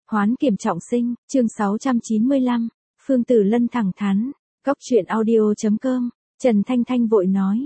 Hoán kiểm trọng sinh, chương 695, Phương Tử Lân thẳng thắn, Cóc truyện audio.com, Trần Thanh Thanh vội nói,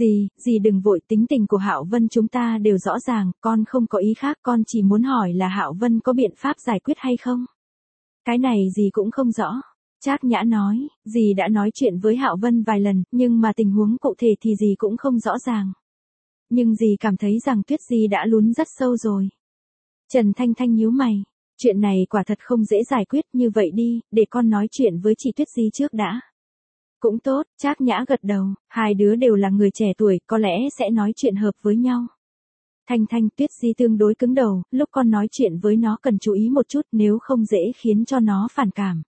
dì đừng vội, tính tình của Hạo Vân chúng ta đều rõ ràng, con không có ý khác, con chỉ muốn hỏi là Hạo Vân có biện pháp giải quyết hay không? Cái này dì cũng không rõ. Trác Nhã nói, dì đã nói chuyện với Hạo Vân vài lần, nhưng mà tình huống cụ thể thì dì cũng không rõ ràng. Nhưng dì cảm thấy rằng Tuyết Di đã lún rất sâu rồi. Trần Thanh Thanh nhíu mày. Chuyện này quả thật không dễ giải quyết, như vậy đi, để con nói chuyện với chị Tuyết Di trước đã. Cũng tốt, Trác Nhã gật đầu, hai đứa đều là người trẻ tuổi, có lẽ sẽ nói chuyện hợp với nhau. Thanh Thanh, Tuyết Di tương đối cứng đầu, lúc con nói chuyện với nó cần chú ý một chút, nếu không dễ khiến cho nó phản cảm.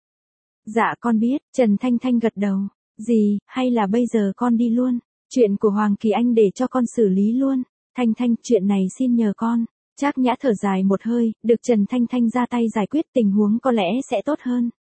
Dạ con biết, Trần Thanh Thanh gật đầu. Dì, hay là bây giờ con đi luôn, chuyện của Hoàng Kỳ Anh để cho con xử lý luôn. Thanh Thanh, chuyện này xin nhờ con. Trác Nhã thở dài một hơi, được Trần Thanh Thanh ra tay giải quyết, tình huống có lẽ sẽ tốt hơn.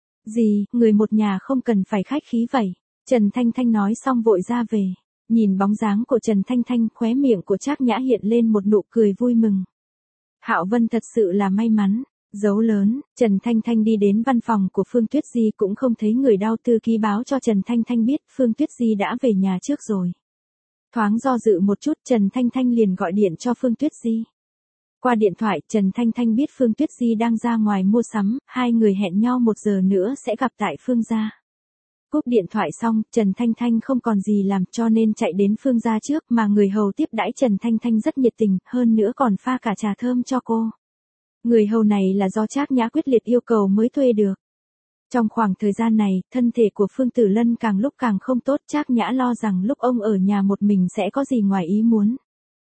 Dì, người một nhà không cần phải khách khí vậy. Trần Thanh Thanh nói xong vội ra về. Nhìn bóng dáng của Trần Thanh Thanh, khóe miệng của Trác Nhã hiện lên một nụ cười vui mừng. Hạo Vân thật sự là may mắn. Dấu lớn, Trần Thanh Thanh đi đến văn phòng của Phương Tuyết Di cũng không thấy người, đau thư ký báo cho Trần Thanh Thanh biết Phương Tuyết Di đã về nhà trước rồi. Thoáng do dự một chút, Trần Thanh Thanh liền gọi điện cho Phương Tuyết Di. Qua điện thoại, Trần Thanh Thanh biết Phương Tuyết Di đang ra ngoài mua sắm, hai người hẹn nhau 1 giờ nữa sẽ gặp tại Phương gia. Cúp điện thoại xong, Trần Thanh Thanh không còn gì làm cho nên chạy đến Phương gia trước, mà người hầu tiếp đãi Trần Thanh Thanh rất nhiệt tình, hơn nữa còn pha cả trà thơm cho cô. Người hầu này là do Trác Nhã quyết liệt yêu cầu mới thuê được. Trong khoảng thời gian này, thân thể của Phương Tử Lân càng lúc càng không tốt, Trác Nhã lo rằng lúc ông ở nhà một mình sẽ có gì ngoài ý muốn.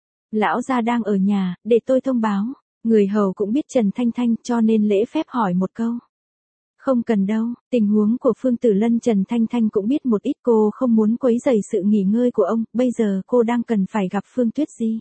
Lão gia đang ở nhà, để tôi thông báo. Người hầu cũng biết Trần Thanh Thanh cho nên lễ phép hỏi một câu. Không cần đâu, tình huống của Phương Tử Lân Trần Thanh Thanh cũng biết một ít, cô không muốn quấy rầy sự nghỉ ngơi của ông, bây giờ cô đang cần phải gặp Phương Tuyết Di.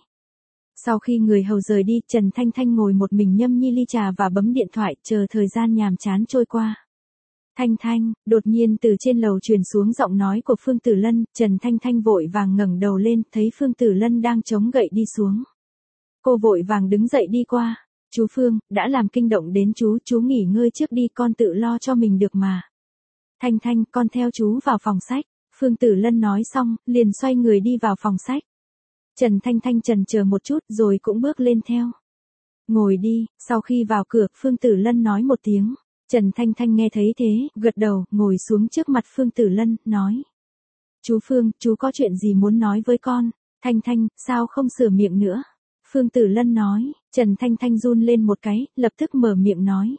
Sau khi người hầu rời đi, Trần Thanh Thanh ngồi một mình nhâm nhi ly trà và bấm điện thoại, chờ thời gian nhàm chán trôi qua. Thanh Thanh, đột nhiên từ trên lầu truyền xuống giọng nói của Phương Tử Lân, Trần Thanh Thanh vội vàng ngẩng đầu lên, thấy Phương Tử Lân đang chống gậy đi xuống. Cô vội vàng đứng dậy đi qua. Chú Phương, đã làm kinh động đến chú nghỉ ngơi trước đi, con tự lo cho mình được mà. Thanh Thanh, con theo chú vào phòng sách. Phương Tử Lân nói xong, liền xoay người đi vào phòng sách. Trần Thanh Thanh chần chờ một chút rồi cũng bước lên theo. Ngồi đi, sau khi vào cửa, Phương Tử Lân nói một tiếng. Trần Thanh Thanh nghe thấy thế, gật đầu, ngồi xuống trước mặt Phương Tử Lân, nói. Chú Phương, chú có chuyện gì muốn nói với con? Thanh Thanh, sao không sửa miệng nữa? Phương Tử Lân nói. Trần Thanh Thanh run lên một cái, lập tức mở miệng nói.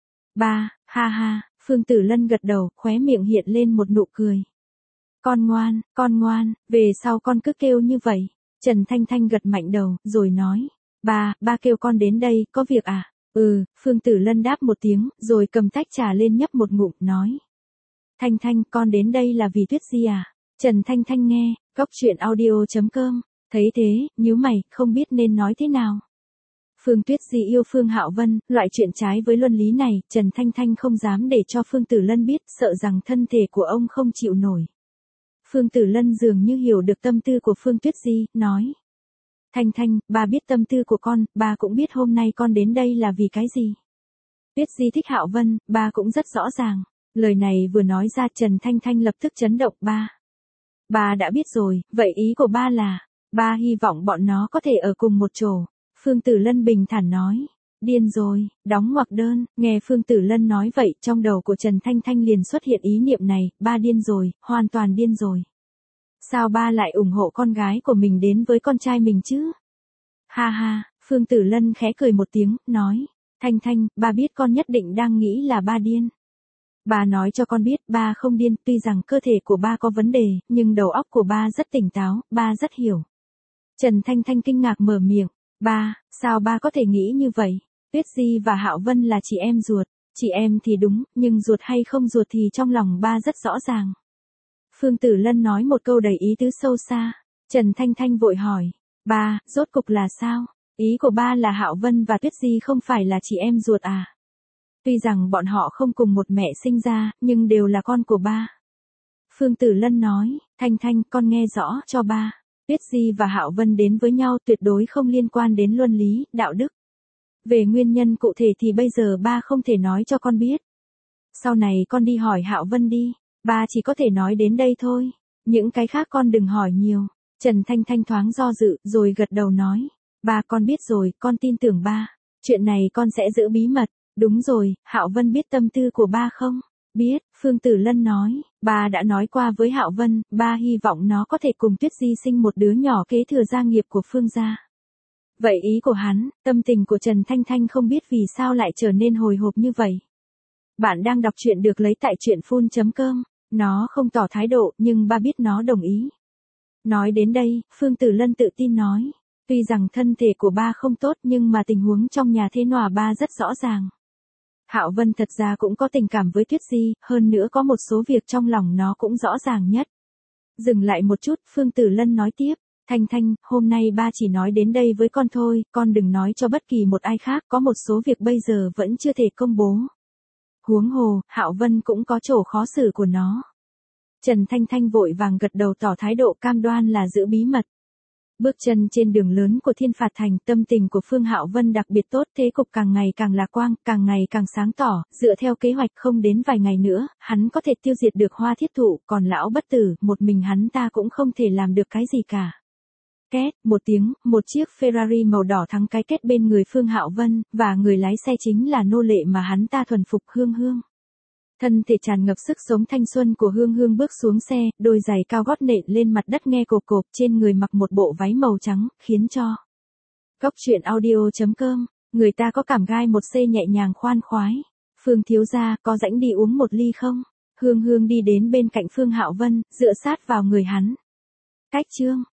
Ba, ha ha, Phương Tử Lân gật đầu, khóe miệng hiện lên một nụ cười. Con ngoan, về sau con cứ kêu như vậy. Trần Thanh Thanh gật mạnh đầu, rồi nói. Ba kêu con đến đây, có việc à? Phương Tử Lân đáp một tiếng, rồi cầm tách trà lên nhấp một ngụm, nói. Thanh Thanh, con đến đây là vì Tuyết Di à? Trần Thanh Thanh nghe, Cóc truyện audio.com, thấy thế, nhíu mày, không biết nên nói thế nào. Phương Tuyết Di yêu Phương Hạo Vân, loại chuyện trái với luân lý này, Trần Thanh Thanh không dám để cho Phương Tử Lân biết, sợ rằng thân thể của ông không chịu nổi. Phương Tử Lân dường như hiểu được tâm tư của Phương Tuyết Di, nói. Thanh Thanh, ba biết tâm tư của con, ba cũng biết hôm nay con đến đây là vì cái gì. Tuyết Di thích Hạo Vân, ba cũng rất rõ ràng. Lời này vừa nói ra, Trần Thanh Thanh lập tức chấn động. Ba đã biết rồi, vậy ý của ba là, ba hy vọng bọn nó có thể ở cùng một chỗ. Phương Tử Lân bình thản nói. Điên rồi, đóng ngoặc đơn. Nghe Phương Tử Lân nói vậy, trong đầu của Trần Thanh Thanh liền xuất hiện ý niệm này, ba điên rồi, hoàn toàn điên rồi. Sao ba lại ủng hộ con gái của mình đến với con trai mình chứ? Ha ha, Phương Tử Lân khẽ cười một tiếng, nói. Thanh Thanh, ba biết con nhất định đang nghĩ là ba điên. Ba nói cho con biết, ba không điên, tuy rằng cơ thể của ba có vấn đề, nhưng đầu óc của ba rất tỉnh táo, ba rất hiểu. Trần Thanh Thanh kinh ngạc mở miệng. Ba, sao ba có thể nghĩ như vậy? Tuyết Di và Hạo Vân là chị em ruột. Chị em thì đúng, nhưng ruột hay không ruột thì trong lòng ba rất rõ ràng. Phương Tử Lân nói một câu đầy ý tứ sâu xa. Trần Thanh Thanh vội hỏi. Ba, rốt cục là sao? Ý của ba là Hạo Vân và Tuyết Di không phải là chị em ruột à? Tuy rằng bọn họ không cùng một mẹ sinh ra, nhưng đều là con của ba. Phương Tử Lân nói. Thanh Thanh, con nghe rõ cho ba. Tuyết Di và Hạo Vân đến với nhau tuyệt đối không liên quan đến luân lý, đạo đức. Về nguyên nhân cụ thể thì bây giờ ba không thể nói cho con biết. Sau này con đi hỏi Hạo Vân đi, ba chỉ có thể nói đến đây thôi. Những cái khác con đừng hỏi nhiều. Trần Thanh Thanh thoáng do dự, rồi gật đầu nói. Ba con biết rồi, con tin tưởng ba. Chuyện này con sẽ giữ bí mật. Đúng rồi, Hạo Vân biết tâm tư của ba không? Biết, Phương Tử Lân nói. Ba đã nói qua với Hạo Vân, ba hy vọng nó có thể cùng Tuyết Di sinh một đứa nhỏ kế thừa gia nghiệp của Phương gia. Vậy ý của hắn, tâm tình của Trần Thanh Thanh không biết vì sao lại trở nên hồi hộp như vậy. Bạn đang đọc truyện được lấy tại truyện.com. Nó không tỏ thái độ, nhưng ba biết nó đồng ý. Nói đến đây, Phương Tử Lân tự tin nói. Tuy rằng thân thể của ba không tốt nhưng mà tình huống trong nhà thế nòa ba rất rõ ràng. Hạo Vân thật ra cũng có tình cảm với Tuyết Di, hơn nữa có một số việc trong lòng nó cũng rõ ràng nhất. Dừng lại một chút, Phương Tử Lân nói tiếp. Thanh Thanh, hôm nay ba chỉ nói đến đây với con thôi, con đừng nói cho bất kỳ một ai khác, có một số việc bây giờ vẫn chưa thể công bố. Huống hồ, Hạo Vân cũng có chỗ khó xử của nó. Trần Thanh Thanh vội vàng gật đầu tỏ thái độ cam đoan là giữ bí mật. Bước chân trên đường lớn của Thiên Phạt Thành, tâm tình của Phương Hạo Vân đặc biệt tốt, thế cục càng ngày càng lạc quang, càng ngày càng sáng tỏ, dựa theo kế hoạch không đến vài ngày nữa, hắn có thể tiêu diệt được Hoa Thiết Thụ, còn lão bất tử, một mình hắn ta cũng không thể làm được cái gì cả. Két, một tiếng, một chiếc Ferrari màu đỏ thắng cái kết bên người Phương Hạo Vân, và người lái xe chính là nô lệ mà hắn ta thuần phục Hương Hương. Thân thể tràn ngập sức sống thanh xuân của Hương Hương bước xuống xe, đôi giày cao gót nện lên mặt đất nghe cộp cộp, trên người mặc một bộ váy màu trắng, khiến cho Cóc truyện audio.com, người ta có cảm gai một C nhẹ nhàng khoan khoái. Phương thiếu gia, có rảnh đi uống một ly không? Hương Hương đi đến bên cạnh Phương Hạo Vân, dựa sát vào người hắn. Cách chương